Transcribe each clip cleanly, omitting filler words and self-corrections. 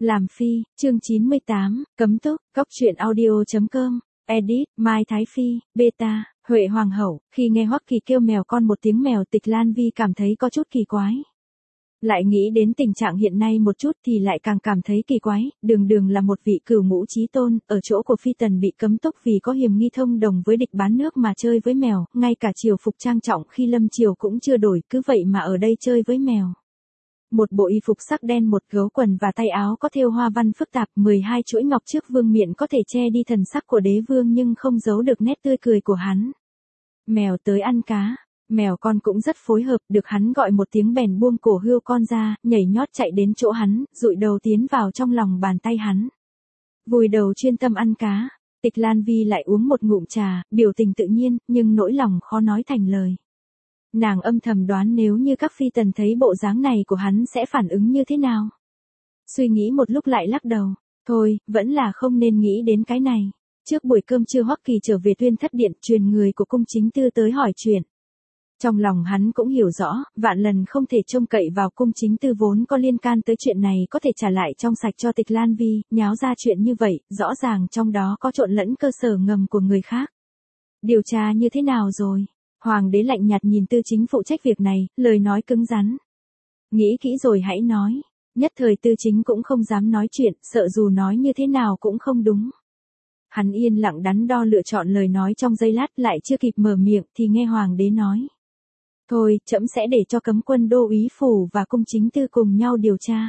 Làm phi, chương 98, cấm túc, cóc truyện audio.com, edit, Mai Thái Phi, beta, Huệ Hoàng hậu, khi nghe Hoắc Kỳ kêu mèo con một tiếng mèo Tịch Lan Vi cảm thấy có chút kỳ quái. Lại nghĩ đến tình trạng hiện nay một chút thì lại càng cảm thấy kỳ quái, đường là một vị cửu ngũ chí tôn, ở chỗ của phi tần bị cấm túc vì có hiềm nghi thông đồng với địch bán nước mà chơi với mèo, ngay cả triều phục trang trọng khi lâm triều cũng chưa đổi, cứ vậy mà ở đây chơi với mèo. Một bộ y phục sắc đen, một gấu quần và tay áo có thêu hoa văn phức tạp, 12 chuỗi ngọc trước vương miện có thể che đi thần sắc của đế vương nhưng không giấu được nét tươi cười của hắn. Mèo tới ăn cá. Mèo con cũng rất phối hợp, được hắn gọi một tiếng bèn buông cổ hươu con ra, nhảy nhót chạy đến chỗ hắn, dụi đầu tiến vào trong lòng bàn tay hắn. Vùi đầu chuyên tâm ăn cá, Tịch Lan Vi lại uống một ngụm trà, biểu tình tự nhiên, nhưng nỗi lòng khó nói thành lời. Nàng âm thầm đoán nếu như các phi tần thấy bộ dáng này của hắn sẽ phản ứng như thế nào. Suy nghĩ một lúc lại lắc đầu, thôi, vẫn là không nên nghĩ đến cái này. Trước buổi cơm trưa Hoắc Kỳ trở về Tuyên Thất Điện, truyền người của cung chính tư tới hỏi chuyện. Trong lòng hắn cũng hiểu rõ, vạn lần không thể trông cậy vào cung chính tư vốn có liên can tới chuyện này có thể trả lại trong sạch cho Tịch Lan Vi, nháo ra chuyện như vậy, rõ ràng trong đó có trộn lẫn cơ sở ngầm của người khác. Điều tra như thế nào rồi? Hoàng đế lạnh nhạt nhìn Tư Chính phụ trách việc này, lời nói cứng rắn. Nghĩ kỹ rồi hãy nói. Nhất thời Tư Chính cũng không dám nói chuyện, sợ dù nói như thế nào cũng không đúng. Hắn yên lặng đắn đo lựa chọn lời nói trong giây lát, lại chưa kịp mở miệng thì nghe Hoàng đế nói. Thôi, trẫm sẽ để cho cấm quân đô úy phủ và cung chính tư cùng nhau điều tra.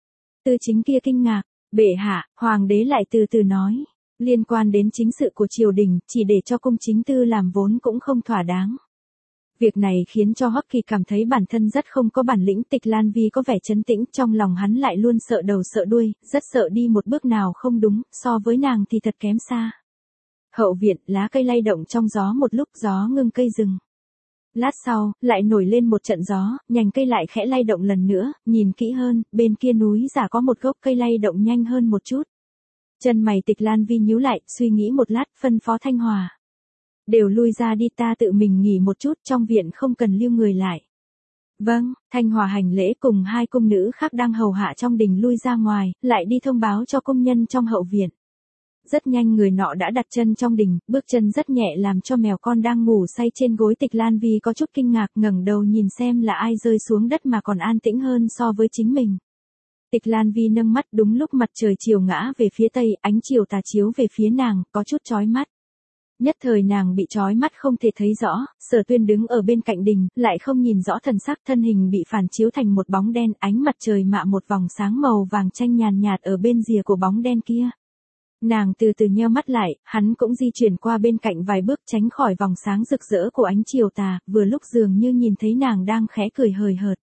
Tư Chính kia kinh ngạc, bệ hạ, Hoàng đế lại từ từ nói. Liên quan đến chính sự của triều đình, chỉ để cho cung chính tư làm vốn cũng không thỏa đáng. Việc này khiến cho Hoắc Kỳ cảm thấy bản thân rất không có bản lĩnh. Tịch Lan Vi có vẻ trấn tĩnh, trong lòng hắn lại luôn sợ đầu sợ đuôi, rất sợ đi một bước nào không đúng, so với nàng thì thật kém xa. Hậu viện, lá cây lay động trong gió, một lúc gió ngưng cây rừng. Lát sau, lại nổi lên một trận gió, nhành cây lại khẽ lay động lần nữa, nhìn kỹ hơn, bên kia núi giả có một gốc cây lay động nhanh hơn một chút. Chân mày Tịch Lan Vi nhíu lại, suy nghĩ một lát, phân phó Thanh Hòa. Đều lui ra đi, ta tự mình nghỉ một chút, trong viện không cần lưu người lại. Vâng, Thanh Hòa hành lễ cùng hai cung nữ khác đang hầu hạ trong đình lui ra ngoài, lại đi thông báo cho công nhân trong hậu viện. Rất nhanh người nọ đã đặt chân trong đình, bước chân rất nhẹ làm cho mèo con đang ngủ say trên gối Tịch Lan Vi có chút kinh ngạc, ngẩng đầu nhìn xem là ai rơi xuống đất mà còn an tĩnh hơn so với chính mình. Tịch Lan Vi nâng mắt, đúng lúc mặt trời chiều ngã về phía tây, ánh chiều tà chiếu về phía nàng, có chút chói mắt. Nhất thời nàng bị chói mắt không thể thấy rõ, Sở Tuyên đứng ở bên cạnh đình, lại không nhìn rõ thần sắc, thân hình bị phản chiếu thành một bóng đen, ánh mặt trời mạ một vòng sáng màu vàng chanh nhàn nhạt ở bên rìa của bóng đen kia. Nàng từ từ nheo mắt lại, hắn cũng di chuyển qua bên cạnh vài bước tránh khỏi vòng sáng rực rỡ của ánh chiều tà, vừa lúc dường như nhìn thấy nàng đang khẽ cười hời hợt.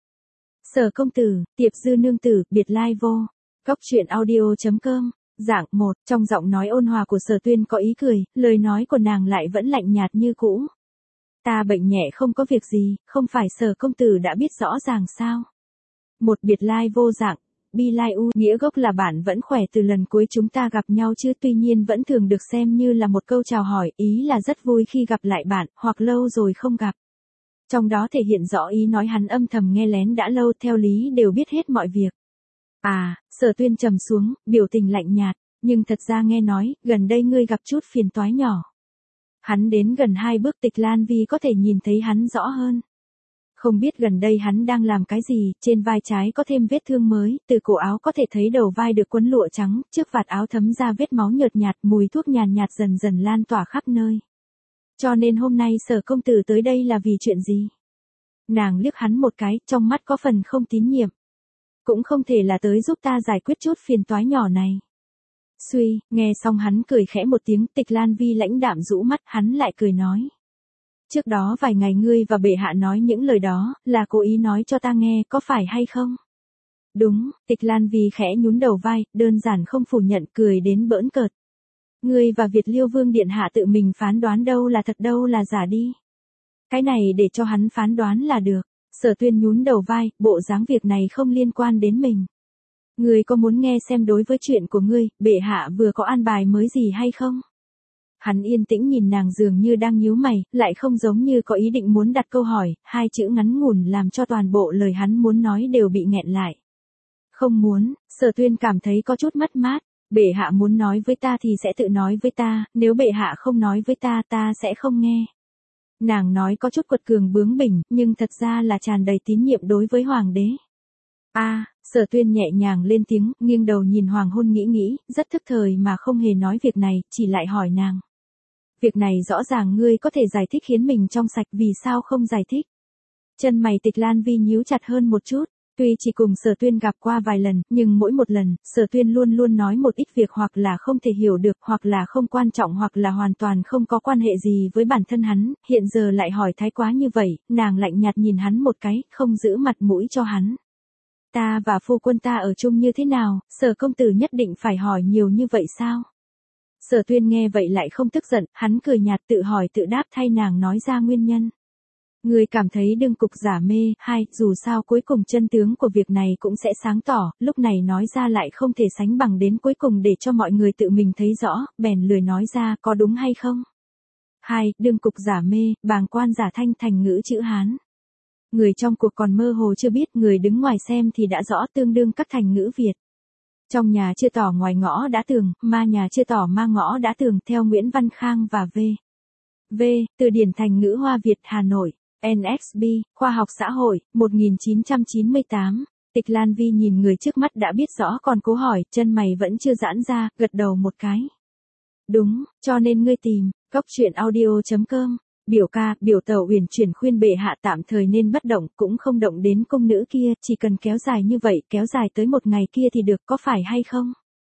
Sở công tử, Tiệp Dư nương tử, biệt lai vô. Cóc truyện audio.com. Dạng 1, trong giọng nói ôn hòa của Sở Tuyên có ý cười, lời nói của nàng lại vẫn lạnh nhạt như cũ. Ta bệnh nhẹ không có việc gì, không phải Sở công tử đã biết rõ ràng sao? Một biệt lai vô dạng, bi lai u, nghĩa gốc là bạn vẫn khỏe từ lần cuối chúng ta gặp nhau chứ, tuy nhiên vẫn thường được xem như là một câu chào hỏi, ý là rất vui khi gặp lại bạn, hoặc lâu rồi không gặp. Trong đó thể hiện rõ ý nói hắn âm thầm nghe lén đã lâu, theo lý đều biết hết mọi việc. À, Sở Tuyên trầm xuống, biểu tình lạnh nhạt, nhưng thật ra nghe nói, gần đây ngươi gặp chút phiền toái nhỏ. Hắn đến gần 2 bước, Tịch Lan Vi có thể nhìn thấy hắn rõ hơn. Không biết gần đây hắn đang làm cái gì, trên vai trái có thêm vết thương mới, từ cổ áo có thể thấy đầu vai được quấn lụa trắng, trước vạt áo thấm ra vết máu nhợt nhạt, mùi thuốc nhàn nhạt dần dần lan tỏa khắp nơi. Cho nên hôm nay Sở công tử tới đây là vì chuyện gì? Nàng liếc hắn một cái, trong mắt có phần không tín nhiệm. Cũng không thể là tới giúp ta giải quyết chút phiền toái nhỏ này. Suy, nghe xong hắn cười khẽ một tiếng, Tịch Lan Vi lãnh đạm rũ mắt, hắn lại cười nói. Trước đó vài ngày ngươi và bệ hạ nói những lời đó, là cố ý nói cho ta nghe, có phải hay không? Đúng, Tịch Lan Vi khẽ nhún đầu vai, đơn giản không phủ nhận, cười đến bỡn cợt. Ngươi và Việt Liêu Vương điện hạ tự mình phán đoán đâu là thật đâu là giả đi. Cái này để cho hắn phán đoán là được. Sở Tuyên nhún đầu vai, bộ dáng việc này không liên quan đến mình. Ngươi có muốn nghe xem đối với chuyện của ngươi, bệ hạ vừa có an bài mới gì hay không? Hắn yên tĩnh nhìn nàng dường như đang nhíu mày, lại không giống như có ý định muốn đặt câu hỏi, hai chữ ngắn ngủn làm cho toàn bộ lời hắn muốn nói đều bị nghẹn lại. Không muốn, Sở Tuyên cảm thấy có chút mất mát. Bệ hạ muốn nói với ta thì sẽ tự nói với ta, nếu bệ hạ không nói với ta ta sẽ không nghe. Nàng nói có chút quật cường bướng bỉnh, nhưng thật ra là tràn đầy tín nhiệm đối với hoàng đế. Sở Tuyên nhẹ nhàng lên tiếng, nghiêng đầu nhìn Hoàng Hôn nghĩ, rất thức thời mà không hề nói việc này, chỉ lại hỏi nàng. Việc này rõ ràng ngươi có thể giải thích khiến mình trong sạch, vì sao không giải thích? Chân mày Tịch Lan Vi nhíu chặt hơn một chút. Tuy chỉ cùng Sở Tuyên gặp qua vài lần, nhưng mỗi một lần, Sở Tuyên luôn luôn nói một ít việc hoặc là không thể hiểu được, hoặc là không quan trọng, hoặc là hoàn toàn không có quan hệ gì với bản thân hắn, hiện giờ lại hỏi thái quá như vậy, nàng lạnh nhạt nhìn hắn một cái, không giữ mặt mũi cho hắn. Ta và phu quân ta ở chung như thế nào, Sở công tử nhất định phải hỏi nhiều như vậy sao? Sở Tuyên nghe vậy lại không tức giận, hắn cười nhạt tự hỏi tự đáp thay nàng nói ra nguyên nhân. Người cảm thấy đương cục giả mê, dù sao cuối cùng chân tướng của việc này cũng sẽ sáng tỏ, lúc này nói ra lại không thể sánh bằng đến cuối cùng để cho mọi người tự mình thấy rõ, bèn lười nói ra có đúng hay không. Đương cục giả mê, bàng quan giả thanh thành ngữ chữ Hán. Người trong cuộc còn mơ hồ chưa biết, người đứng ngoài xem thì đã rõ, tương đương các thành ngữ Việt. Trong nhà chưa tỏ ngoài ngõ đã tường, ma nhà chưa tỏ ma ngõ đã tường, theo Nguyễn Văn Khang và V. Từ điển thành ngữ Hoa Việt Hà Nội. NXB, Khoa học xã hội, 1998. Tịch Lan Vi nhìn người trước mắt đã biết rõ còn cố hỏi, chân mày vẫn chưa giãn ra, gật đầu một cái. Đúng, cho nên ngươi tìm, goctruyện.audio.com. Biểu ca, biểu tẩu uyển chuyển khuyên bệ hạ tạm thời nên bất động, cũng không động đến cung nữ kia, chỉ cần kéo dài như vậy, kéo dài tới một ngày kia thì được, có phải hay không?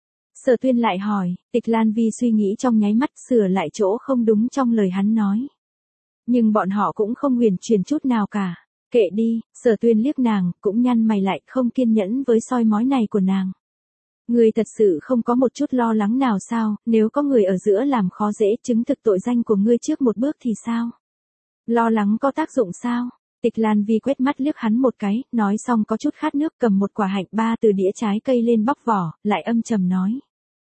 Sở Tuyên lại hỏi, Tịch Lan Vi suy nghĩ trong nháy mắt, sửa lại chỗ không đúng trong lời hắn nói. Nhưng bọn họ cũng không uyển chuyển chút nào cả. Kệ đi, Sở Tuyên liếc nàng, cũng nhăn mày lại, không kiên nhẫn với soi mói này của nàng. Ngươi thật sự không có một chút lo lắng nào sao, nếu có người ở giữa làm khó dễ chứng thực tội danh của ngươi trước một bước thì sao? Lo lắng có tác dụng sao? Tịch Lan Vi quét mắt liếc hắn một cái, nói xong có chút khát nước, cầm một quả hạnh ba từ đĩa trái cây lên bóc vỏ, lại âm trầm nói.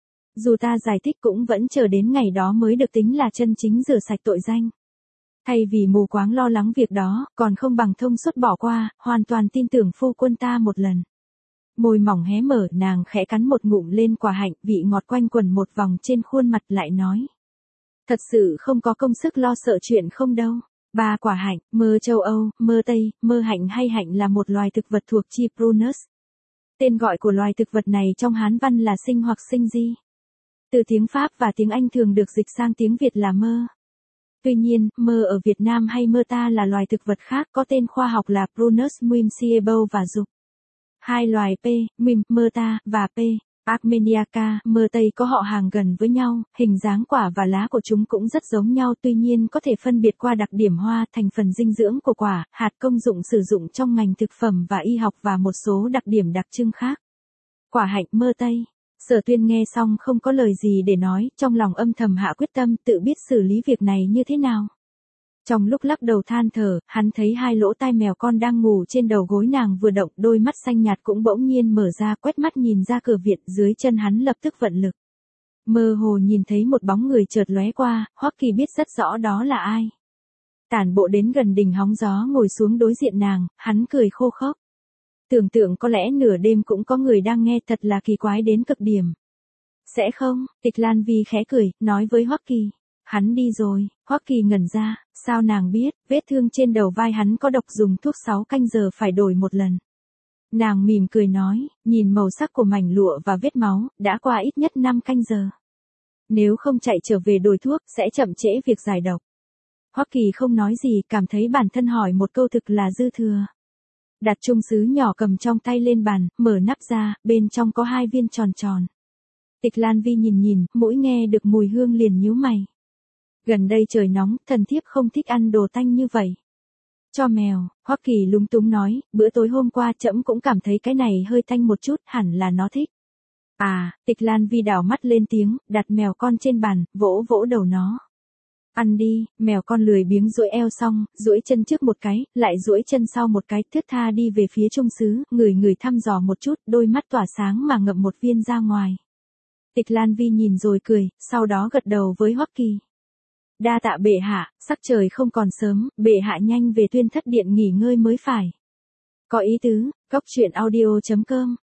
Dù ta giải thích cũng vẫn chờ đến ngày đó mới được tính là chân chính rửa sạch tội danh. Thay vì mù quáng lo lắng việc đó, còn không bằng thông suốt bỏ qua, hoàn toàn tin tưởng phu quân ta một lần. Môi mỏng hé mở, nàng khẽ cắn một ngụm lên quả hạnh, vị ngọt quanh quẩn một vòng trên khuôn mặt, lại nói. Thật sự không có công sức lo sợ chuyện không đâu. 3 quả hạnh, mơ châu Âu, mơ Tây, mơ hạnh hay hạnh là một loài thực vật thuộc chi Prunus. Tên gọi của loài thực vật này trong Hán văn là sinh hoặc sinh di. Từ tiếng Pháp và tiếng Anh thường được dịch sang tiếng Việt là mơ. Tuy nhiên, mơ ở Việt Nam hay mơ ta là loài thực vật khác có tên khoa học là Prunus muimsiebo và dục. Hai loài P, mim, mơ ta, và P, Armeniaca, mơ Tây có họ hàng gần với nhau, hình dáng quả và lá của chúng cũng rất giống nhau, tuy nhiên có thể phân biệt qua đặc điểm hoa, thành phần dinh dưỡng của quả, hạt, công dụng sử dụng trong ngành thực phẩm và y học và một số đặc điểm đặc trưng khác. Quả hạnh mơ Tây. Sở Tuyên nghe xong không có lời gì để nói, trong lòng âm thầm hạ quyết tâm tự biết xử lý việc này như thế nào. Trong lúc lắc đầu than thở, hắn thấy 2 lỗ tai mèo con đang ngủ trên đầu gối nàng vừa động, đôi mắt xanh nhạt cũng bỗng nhiên mở ra, quét mắt nhìn ra cửa viện, dưới chân hắn lập tức vận lực. Mơ hồ nhìn thấy một bóng người chợt lóe qua, Hoắc Kỳ biết rất rõ đó là ai. Tản bộ đến gần đình hóng gió ngồi xuống đối diện nàng, hắn cười khô khốc. Tưởng tượng có lẽ nửa đêm cũng có người đang nghe, thật là kỳ quái đến cực điểm. Sẽ không, Tịch Lan Vi khẽ cười, nói với Hoắc Kỳ. Hắn đi rồi, Hoắc Kỳ ngẩn ra, sao nàng biết, vết thương trên đầu vai hắn có độc, dùng thuốc 6 canh giờ phải đổi một lần. Nàng mỉm cười nói, nhìn màu sắc của mảnh lụa và vết máu, đã qua ít nhất 5 canh giờ. Nếu không chạy trở về đổi thuốc, sẽ chậm trễ việc giải độc. Hoắc Kỳ không nói gì, cảm thấy bản thân hỏi một câu thực là dư thừa. Đặt chung sứ nhỏ cầm trong tay lên bàn, mở nắp ra, bên trong có 2 viên tròn tròn. Tịch Lan Vi nhìn, mỗi nghe được mùi hương liền nhíu mày. Gần đây trời nóng, thần thiếp không thích ăn đồ tanh như vậy. Cho mèo, Hoắc Kỳ lúng túng nói, bữa tối hôm qua trẫm cũng cảm thấy cái này hơi tanh một chút, hẳn là nó thích. Tịch Lan Vi đảo mắt lên tiếng, đặt mèo con trên bàn, vỗ vỗ đầu nó. Ăn đi, mèo con lười biếng duỗi eo xong, duỗi chân trước một cái, lại duỗi chân sau một cái, thướt tha đi về phía trung sứ, người thăm dò một chút, đôi mắt tỏa sáng mà ngậm một viên ra ngoài. Tịch Lan Vi nhìn rồi cười, sau đó gật đầu với Hoắc Kỳ. Đa tạ bệ hạ, sắc trời không còn sớm, bệ hạ nhanh về Tuyên Thất điện nghỉ ngơi mới phải. Có ý tứ, goctruyện.audio.com